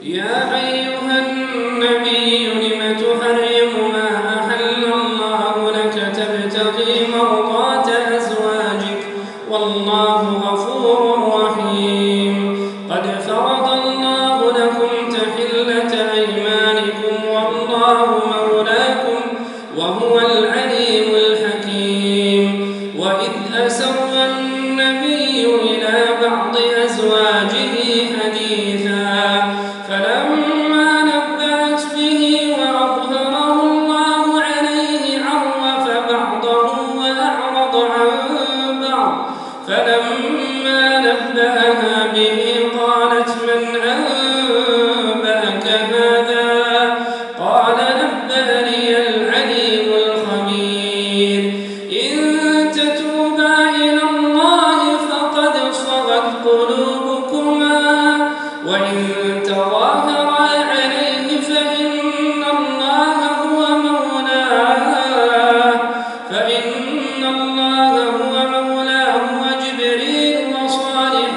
يا أيها النبي لم تحرم ما أحل الله لك تبتغي مرضات أزواجك والله غفور رحيم قد فرض الله لكم تحلة أيمانكم والله مولاكم وهو العليم الحكيم وإذ أسر النبي إلى بعض أزواجه حديثا فلما نبأت به وأظهره الله عليه عرف بعضه وأعرض عن بعض فلما نبأها به قالت من أنبأك هذا قال نبأني العليم الخبير إن تتوبا إلى الله فقد صغت قلوبكما وإن تظاهرا عليه فإن الله هو مولاه وجبريل وصالح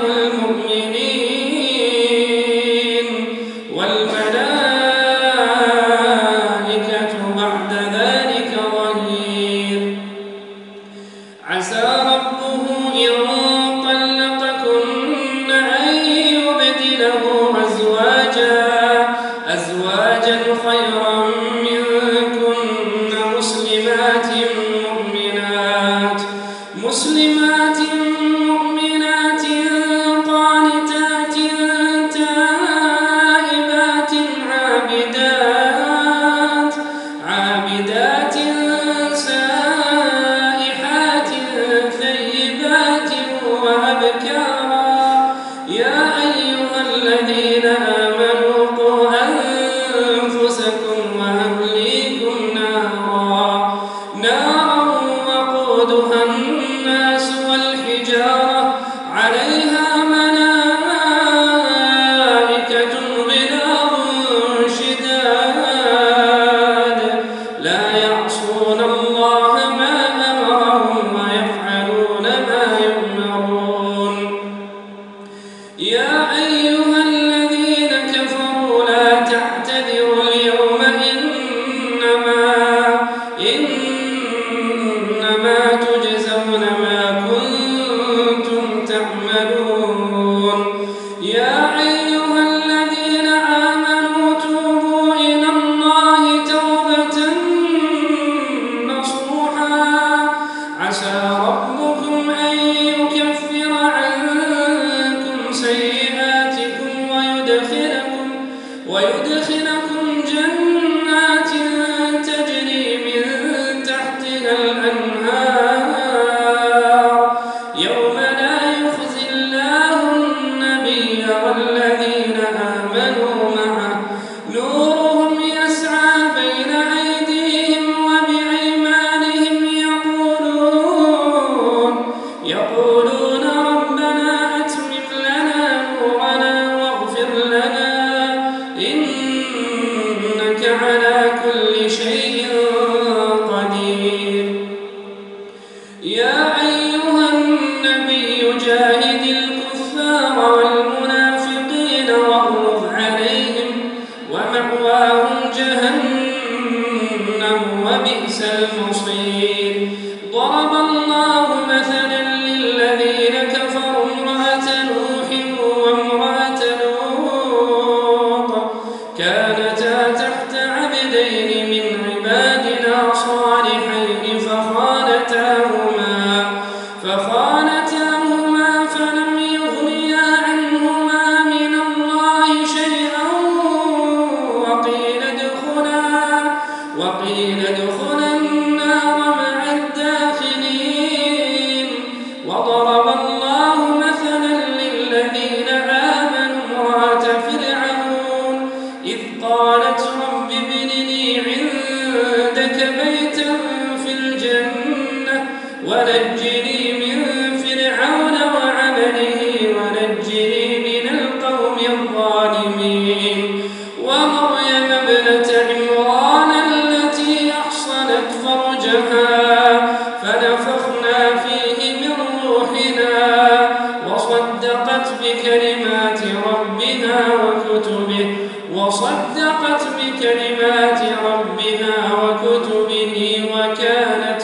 المؤمنين والملائكة بعد ذلك ظهير عسى ربه إن طلقكن أن يبدله أزواجا خيرا منكن مسلمات مؤمنات قانتات تائبات عابدات سائحات ثيبات وأبكارا يا أيها الذين آمنوا قوا أنفسكم وأهليكم نارا وقودها الناس والحجارة عليها ملائكة غلاظ شداد لا يعصون الله ما أمرهم ويفعلون ما يؤمرون يا أيها الذين كفروا لا تعتذروا اليوم إنما تجزون ما كنتم تعملون يا أيها الذين آمنوا توبوا إلى الله توبة نصوحا عسى ربكم أن يكفر عنكم سيئاتكم ويدخلكم جنات تجري من تحتها الأنهار يوم لا يخزي الله النبي والذين آمنوا معه نورهم يسعى بين أيديهم وبأيمانهم يقولون ربنا أتمم لنا نورنا واغفر لنا إنك على كل شيء قدير يا أيها النبي جاهد الكفار والمنافقين واغلظ عليهم ومأواهم جهنم وبئس المصير ضرب الله مثلا للذين كفروا امرأة نوح وامرأة لوط كانتا تحت عبدين من عبادنا صالحين فخانتاهما فلم يغنيا عنهما من الله شيئا وقيل ادخلا النار مع الداخلين وضرب الله مثلا للذين آمنوا امرأة فرعون إذ قالت رب ابن لي عندك بيتا في الجنة ونجني من فرعون وعمله ونجني من القوم الظالمين ومريم ابنة عمران التي أحصنت وصدقت بكلمات ربها وكتبه وكانت